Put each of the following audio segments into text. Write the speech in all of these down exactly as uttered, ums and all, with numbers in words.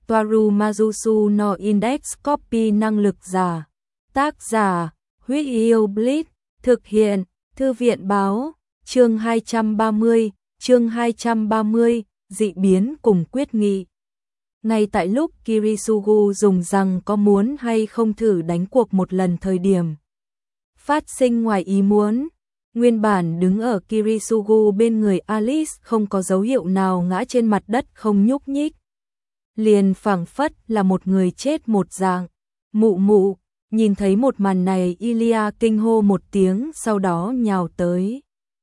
Toaru Majusu no Index Copy năng lực giả. Tác giả, Huyết Yêu Blitz, thực hiện, Thư viện báo, chương hai trăm ba mươi, chương hai trăm ba mươi, dị biến cùng quyết nghị. Ngay tại lúc Kirisugu dùng rằng có muốn hay không thử đánh cuộc một lần thời điểm phát sinh ngoài ý muốn, nguyên bản đứng ở Kirisugu bên người Alice không có dấu hiệu nào ngã trên mặt đất không nhúc nhích. Liền phảng phất là một người chết một dạng. Mụ mụ, nhìn thấy một màn này Ilia kinh hô một tiếng sau đó nhào tới.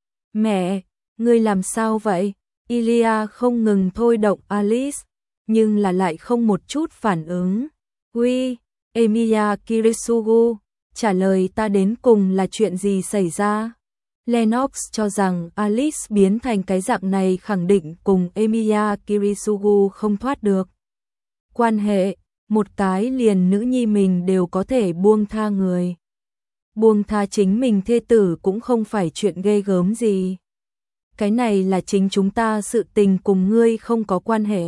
Mẹ, ngươi làm sao vậy? Ilia không ngừng thôi động Alice, nhưng là lại không một chút phản ứng. Uy, Emilia Kirisugu, trả lời ta đến cùng là chuyện gì xảy ra? Lennox cho rằng Alice biến thành cái dạng này khẳng định cùng Emilia Kirisugu không thoát được quan hệ, một cái liền nữ nhi mình đều có thể buông tha người. Buông tha chính mình thê tử cũng không phải chuyện ghê gớm gì. Cái này là chính chúng ta, sự tình cùng ngươi không có quan hệ.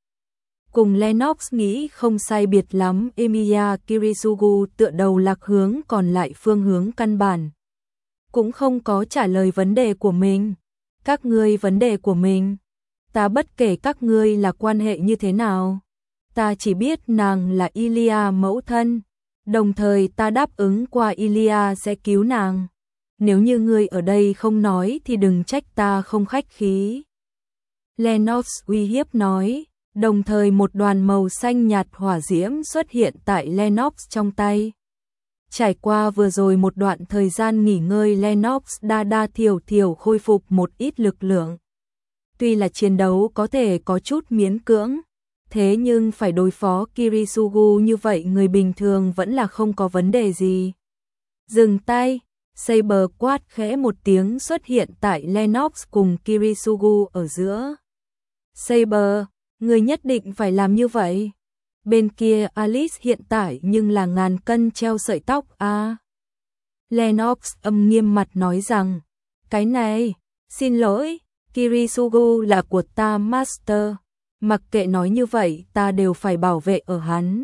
Cùng Lennox nghĩ không sai biệt lắm, Emilia Kirisugu tựa đầu lạc hướng còn lại phương hướng căn bản. Cũng không có trả lời vấn đề của mình. Các ngươi vấn đề của mình. Ta bất kể các ngươi là quan hệ như thế nào. Ta chỉ biết nàng là Ilia mẫu thân. Đồng thời ta đáp ứng qua Ilia sẽ cứu nàng. Nếu như ngươi ở đây không nói thì đừng trách ta không khách khí. Lennox uy hiếp nói. Đồng thời một đoàn màu xanh nhạt hỏa diễm xuất hiện tại Lennox trong tay. Trải qua vừa rồi một đoạn thời gian nghỉ ngơi, Lennox đa đa thiểu thiểu khôi phục một ít lực lượng. Tuy là chiến đấu có thể có chút miễn cưỡng, thế nhưng phải đối phó Kirisugu như vậy người bình thường vẫn là không có vấn đề gì. Dừng tay, Saber quát khẽ một tiếng xuất hiện tại Lennox cùng Kirisugu ở giữa. Saber, người nhất định phải làm như vậy. Bên kia Alice hiện tại nhưng là ngàn cân treo sợi tóc a. À. Lennox âm nghiêm mặt nói rằng, cái này, xin lỗi, Kirisugu là của ta Master. Mặc kệ nói như vậy ta đều phải bảo vệ ở hắn.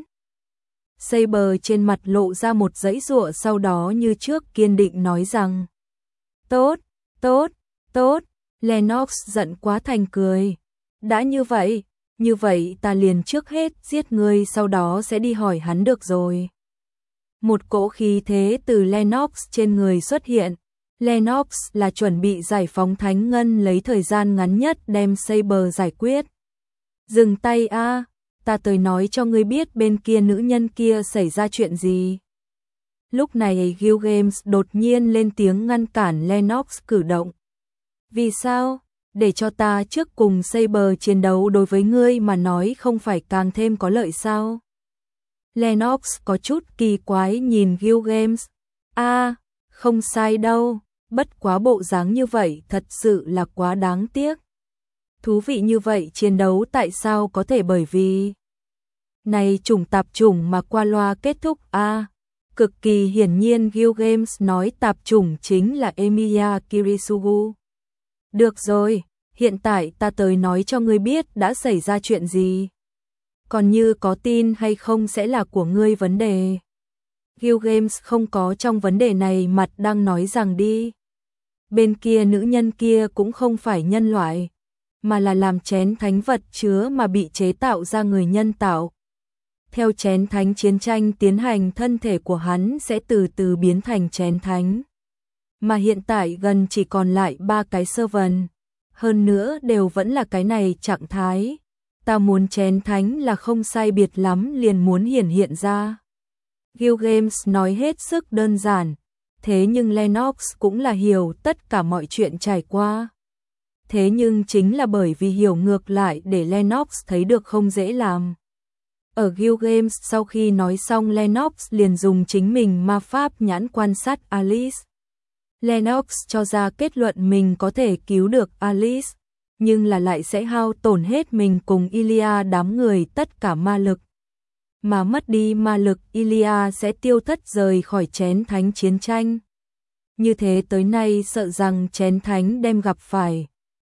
Saber trên mặt lộ ra một dãy giụa sau đó như trước kiên định nói rằng, tốt, tốt, tốt. Lennox giận quá thành cười. Đã như vậy, như vậy ta liền trước hết giết ngươi sau đó sẽ đi hỏi hắn được rồi. Một cỗ khí thế từ Lennox trên người xuất hiện. Lennox là chuẩn bị giải phóng thánh ngân lấy thời gian ngắn nhất đem Saber giải quyết. Dừng tay a, à, ta tới nói cho ngươi biết bên kia nữ nhân kia xảy ra chuyện gì. Lúc này Gilgamesh đột nhiên lên tiếng ngăn cản Lennox cử động. Vì sao? Để cho ta trước cùng Saber chiến đấu đối với ngươi mà nói không phải càng thêm có lợi sao? Lennox có chút kỳ quái nhìn Gilgamesh. A, à, không sai đâu, bất quá bộ dáng như vậy thật sự là quá đáng tiếc. Thú vị như vậy chiến đấu tại sao có thể bởi vì này chủng tạp chủng mà qua loa kết thúc a? À, cực kỳ hiển nhiên Gilgamesh nói tạp chủng chính là Emilia Kirisugu. Được rồi, hiện tại ta tới nói cho ngươi biết đã xảy ra chuyện gì. Còn như có tin hay không sẽ là của ngươi vấn đề. Gilgamesh không có trong vấn đề này mặt đang nói rằng đi. Bên kia nữ nhân kia cũng không phải nhân loại, mà là làm chén thánh vật chứa mà bị chế tạo ra người nhân tạo. Theo chén thánh chiến tranh tiến hành, thân thể của hắn sẽ từ từ biến thành chén thánh. Mà hiện tại gần chỉ còn lại ba cái servant, hơn nữa đều vẫn là cái này trạng thái. Ta muốn chén thánh là không sai biệt lắm liền muốn hiển hiện ra. Gilgamesh nói hết sức đơn giản, thế nhưng Lennox cũng là hiểu tất cả mọi chuyện trải qua. Thế nhưng chính là bởi vì hiểu ngược lại để Lennox thấy được không dễ làm. Ở Gilgamesh sau khi nói xong, Lennox liền dùng chính mình ma pháp nhãn quan sát Alice. Lennox cho ra kết luận mình có thể cứu được Alice, nhưng là lại sẽ hao tổn hết mình cùng Ilia đám người tất cả ma lực. Mà mất đi ma lực, Ilia sẽ tiêu thất rời khỏi chén thánh chiến tranh. Như thế tới nay sợ rằng chén thánh đem gặp phải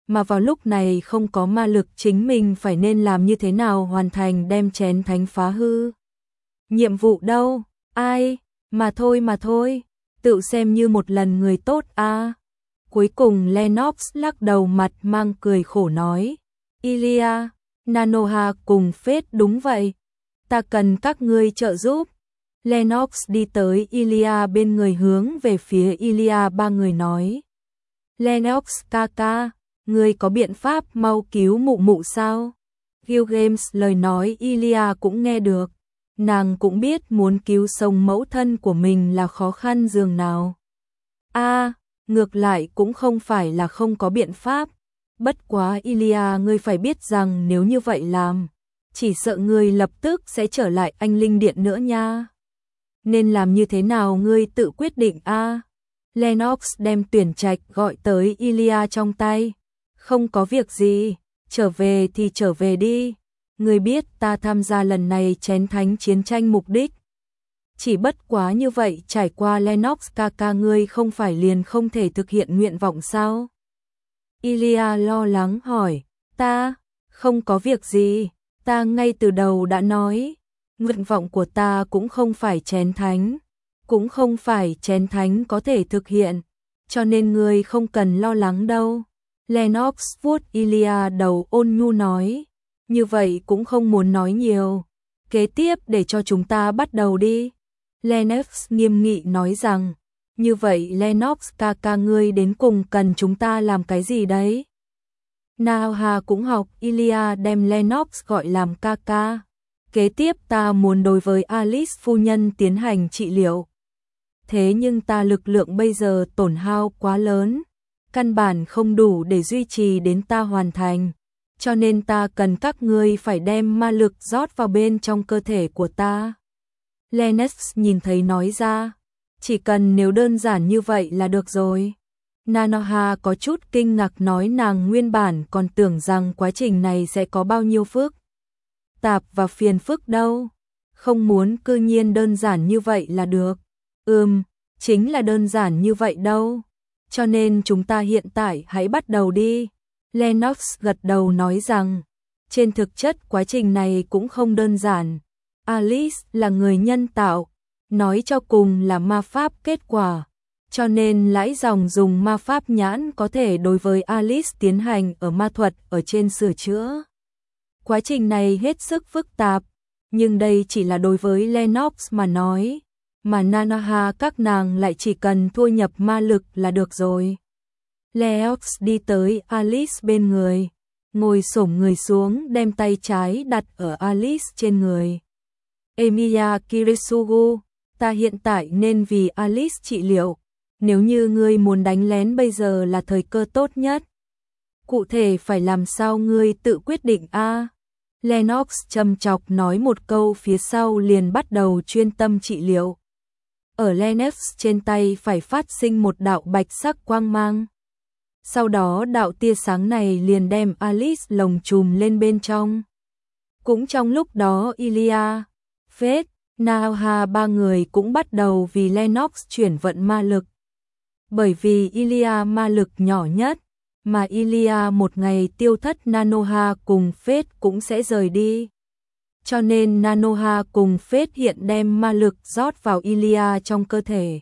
mà vào lúc này không có ma lực chính mình phải nên làm như thế nào hoàn thành đem chén thánh phá hư. Nhiệm vụ đâu, ai, mà thôi mà thôi, tự xem như một lần người tốt a. À. Cuối cùng Lennox lắc đầu mặt mang cười khổ nói, Ilya, Nanoha cùng Phết đúng vậy, ta cần các ngươi trợ giúp. Lennox đi tới Ilya bên người hướng về phía Ilya ba người nói, Lennox ca ca, ngươi có biện pháp mau cứu mụ mụ sao? Gilgamesh lời nói Ilya cũng nghe được, nàng cũng biết muốn cứu sống mẫu thân của mình là khó khăn dường nào. A, à, ngược lại cũng không phải là không có biện pháp, bất quá Ilya ngươi phải biết rằng nếu như vậy làm, chỉ sợ ngươi lập tức sẽ trở lại anh linh điện nữa nha. Nên làm như thế nào ngươi tự quyết định a. À? Lennox đem tuyển trạch gọi tới Ilya trong tay. Không có việc gì, trở về thì trở về đi. Ngươi biết ta tham gia lần này chén thánh chiến tranh mục đích. Chỉ bất quá như vậy trải qua Lennox ca ca ngươi không phải liền không thể thực hiện nguyện vọng sao? Ilya lo lắng hỏi, ta, không có việc gì, ta ngay từ đầu đã nói, nguyện vọng của ta cũng không phải chén thánh, cũng không phải chén thánh có thể thực hiện, cho nên ngươi không cần lo lắng đâu. Lennox vuốt Ilya đầu ôn nhu nói, như vậy cũng không muốn nói nhiều, kế tiếp để cho chúng ta bắt đầu đi. Lennox nghiêm nghị nói rằng, như vậy Lennox ca ca ngươi đến cùng cần chúng ta làm cái gì đấy? Nanoha cũng học Ilya đem Lennox gọi làm ca ca. Kế tiếp ta muốn đối với Alice phu nhân tiến hành trị liệu. Thế nhưng ta lực lượng bây giờ tổn hao quá lớn, căn bản không đủ để duy trì đến ta hoàn thành, cho nên ta cần các ngươi phải đem ma lực rót vào bên trong cơ thể của ta. Lennox nhìn thấy nói ra, chỉ cần nếu đơn giản như vậy là được rồi. Nanoha có chút kinh ngạc nói nàng nguyên bản còn tưởng rằng quá trình này sẽ có bao nhiêu phức tạp và phiền phức đâu, không muốn cư nhiên đơn giản như vậy là được. Ừm, chính là đơn giản như vậy đâu, cho nên chúng ta hiện tại hãy bắt đầu đi. Lennox gật đầu nói rằng, trên thực chất quá trình này cũng không đơn giản. Alice là người nhân tạo, nói cho cùng là ma pháp kết quả, cho nên lãi dòng dùng ma pháp nhãn có thể đối với Alice tiến hành ở ma thuật ở trên sửa chữa. Quá trình này hết sức phức tạp, nhưng đây chỉ là đối với Lennox mà nói, mà Nanoha các nàng lại chỉ cần thu nhập ma lực là được rồi. Lennox đi tới Alice bên người, ngồi xổm người xuống đem tay trái đặt ở Alice trên người. Emiya Kirisugu, ta hiện tại nên vì Alice trị liệu, nếu như ngươi muốn đánh lén bây giờ là thời cơ tốt nhất. Cụ thể phải làm sao ngươi tự quyết định a. À? Lennox châm chọc nói một câu phía sau liền bắt đầu chuyên tâm trị liệu. Ở Lennox trên tay phải phát sinh một đạo bạch sắc quang mang. Sau đó đạo tia sáng này liền đem Alice lồng chùm lên bên trong. Cũng trong lúc đó Ilya, Phết, Nanoha ba người cũng bắt đầu vì Lennox chuyển vận ma lực. Bởi vì Ilya ma lực nhỏ nhất, mà Ilya một ngày tiêu thất Nanoha cùng Phết cũng sẽ rời đi. Cho nên Nanoha cùng Phết hiện đem ma lực rót vào Ilya trong cơ thể.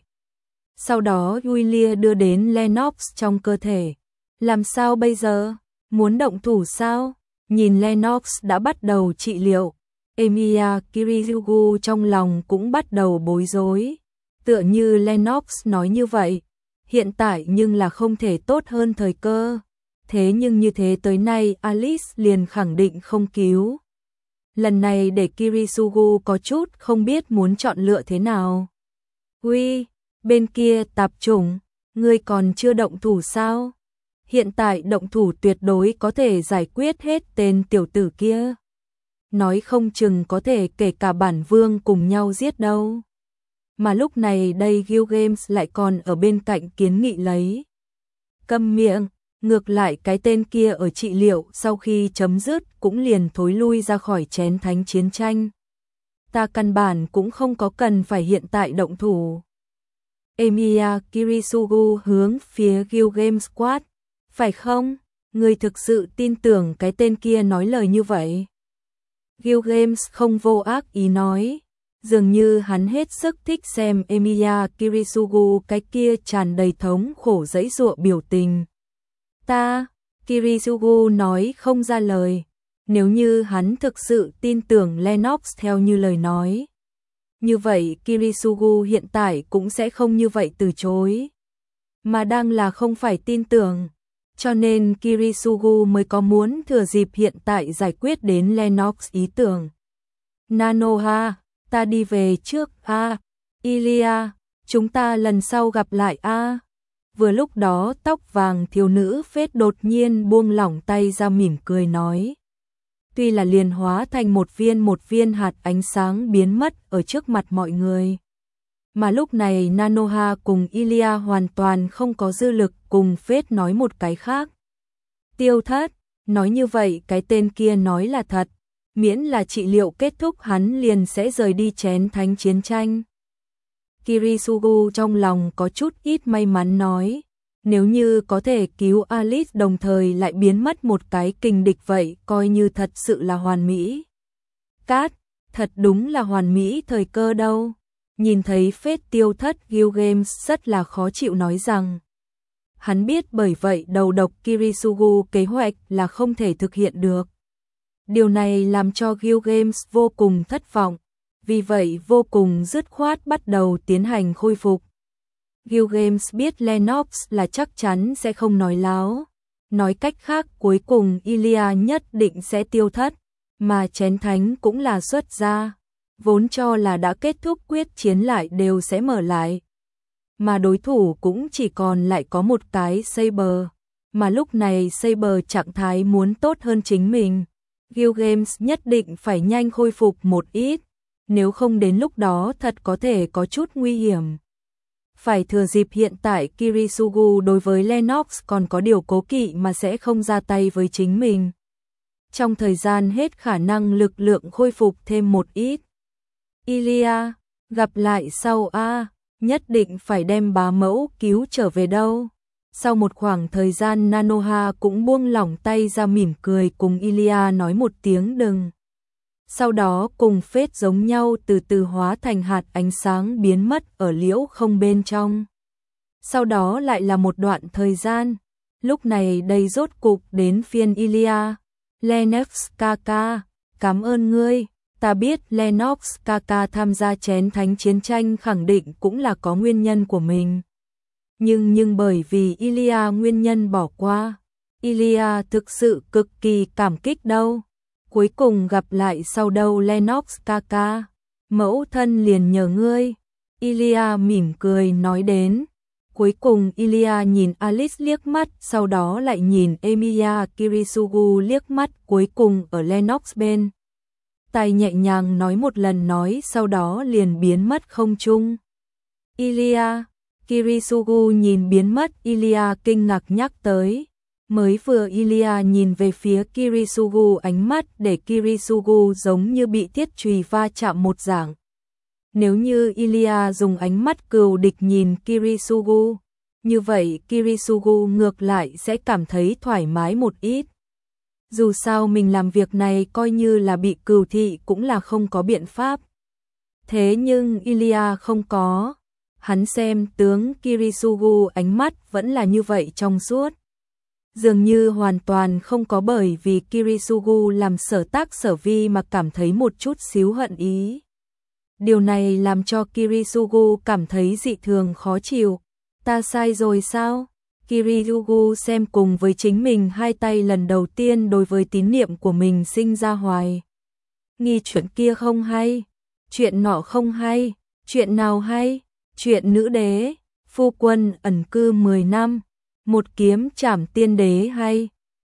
Sau đó Ilya đưa đến Lennox trong cơ thể. Làm sao bây giờ? Muốn động thủ sao? Nhìn Lennox đã bắt đầu trị liệu, Emiya Kirisugu trong lòng cũng bắt đầu bối rối. Tựa như Lennox nói như vậy, hiện tại nhưng là không thể tốt hơn thời cơ. Thế nhưng như thế tới nay Alice liền khẳng định không cứu. Lần này để Kirisugu có chút không biết muốn chọn lựa thế nào. Uy, bên kia tạp chủng, ngươi còn chưa động thủ sao? Hiện tại động thủ tuyệt đối có thể giải quyết hết tên tiểu tử kia. Nói không chừng có thể kể cả bản vương cùng nhau giết đâu. Mà lúc này đây Gilgamesh lại còn ở bên cạnh kiến nghị lấy. Câm miệng, ngược lại cái tên kia ở trị liệu sau khi chấm dứt cũng liền thối lui ra khỏi chén thánh chiến tranh. Ta căn bản cũng không có cần phải hiện tại động thủ. Emiya Kirisugu hướng phía Gilgamesh quát, phải không? Ngươi thực sự tin tưởng cái tên kia nói lời như vậy? Gilgamesh không vô ác ý nói, dường như hắn hết sức thích xem Emiya Kirisugu cái kia tràn đầy thống khổ giãy giụa biểu tình. Ta, Kirisugu nói không ra lời, nếu như hắn thực sự tin tưởng Lennox theo như lời nói. Như vậy Kirisugu hiện tại cũng sẽ không như vậy từ chối. Mà đang là không phải tin tưởng, cho nên Kirisugu mới có muốn thừa dịp hiện tại giải quyết đến Lennox ý tưởng. Nanoha, ta đi về trước a. À, Ilia, chúng ta lần sau gặp lại a. À. Vừa lúc đó tóc vàng thiếu nữ phết đột nhiên buông lỏng tay ra mỉm cười nói. Tuy là liền hóa thành một viên một viên hạt ánh sáng biến mất ở trước mặt mọi người. Mà lúc này Nanoha cùng Ilia hoàn toàn không có dư lực cùng phết nói một cái khác. Tiêu thất, nói như vậy cái tên kia nói là thật, miễn là trị liệu kết thúc hắn liền sẽ rời đi chén thánh chiến tranh. Kirisugu trong lòng có chút ít may mắn nói, nếu như có thể cứu Alice đồng thời lại biến mất một cái kình địch vậy coi như thật sự là hoàn mỹ. Cát, thật đúng là hoàn mỹ thời cơ đâu. Nhìn thấy phết tiêu thất Gilgamesh rất là khó chịu nói rằng. Hắn biết bởi vậy đầu độc Kirisugu kế hoạch là không thể thực hiện được. Điều này làm cho Gilgamesh vô cùng thất vọng, vì vậy vô cùng dứt khoát bắt đầu tiến hành khôi phục. Gilgamesh biết Lennox là chắc chắn sẽ không nói láo. Nói cách khác cuối cùng Ilia nhất định sẽ tiêu thất, mà chén thánh cũng là xuất ra. Vốn cho là đã kết thúc quyết chiến lại đều sẽ mở lại. Mà đối thủ cũng chỉ còn lại có một cái Saber. Mà lúc này Saber trạng thái muốn tốt hơn chính mình. Gilgamesh nhất định phải nhanh khôi phục một ít. Nếu không đến lúc đó thật có thể có chút nguy hiểm. Phải thừa dịp hiện tại Kirisugu đối với Lennox còn có điều cố kỵ mà sẽ không ra tay với chính mình. Trong thời gian hết khả năng lực lượng khôi phục thêm một ít. Ilia, gặp lại sau a, à, nhất định phải đem bá mẫu cứu trở về đâu. Sau một khoảng thời gian Nanoha cũng buông lỏng tay ra mỉm cười cùng Ilia nói một tiếng đừng. Sau đó cùng phết giống nhau từ từ hóa thành hạt ánh sáng biến mất ở liễu không bên trong. Sau đó lại là một đoạn thời gian, lúc này đây rốt cục đến phiên Ilia. Lennox Kaka, cảm ơn ngươi. Ta biết Lennox Kaka tham gia chén thánh chiến tranh khẳng định cũng là có nguyên nhân của mình. Nhưng nhưng bởi vì Ilia nguyên nhân bỏ qua, Ilia thực sự cực kỳ cảm kích đâu. Cuối cùng gặp lại sau đâu Lennox Kaka, mẫu thân liền nhờ ngươi. Ilia mỉm cười nói đến. Cuối cùng Ilia nhìn Alice liếc mắt, sau đó lại nhìn Emiya Kirisugu liếc mắt, cuối cùng ở Lennox bên. Tay nhẹ nhàng nói một lần nói sau đó liền biến mất không trung. Ilia, Kirisugu nhìn biến mất Ilia kinh ngạc nhắc tới. Mới vừa Ilia nhìn về phía Kirisugu ánh mắt để Kirisugu giống như bị thiết chùy va chạm một dạng. Nếu như Ilia dùng ánh mắt cừu địch nhìn Kirisugu, như vậy Kirisugu ngược lại sẽ cảm thấy thoải mái một ít. Dù sao mình làm việc này coi như là bị cừu thị cũng là không có biện pháp. Thế nhưng Ilia không có. Hắn xem tướng Kirisugu ánh mắt vẫn là như vậy trong suốt. Dường như hoàn toàn không có bởi vì Kirisugu làm sở tác sở vi mà cảm thấy một chút xíu hận ý. Điều này làm cho Kirisugu cảm thấy dị thường khó chịu. Ta sai rồi sao? Kirisugu xem cùng với chính mình hai tay lần đầu tiên đối với tín niệm của mình sinh ra hoài. Nghi chuyện kia không hay, chuyện nọ không hay, chuyện nào hay, chuyện nữ đế, phu quân ẩn cư mười năm, một kiếm trảm tiên đế hay.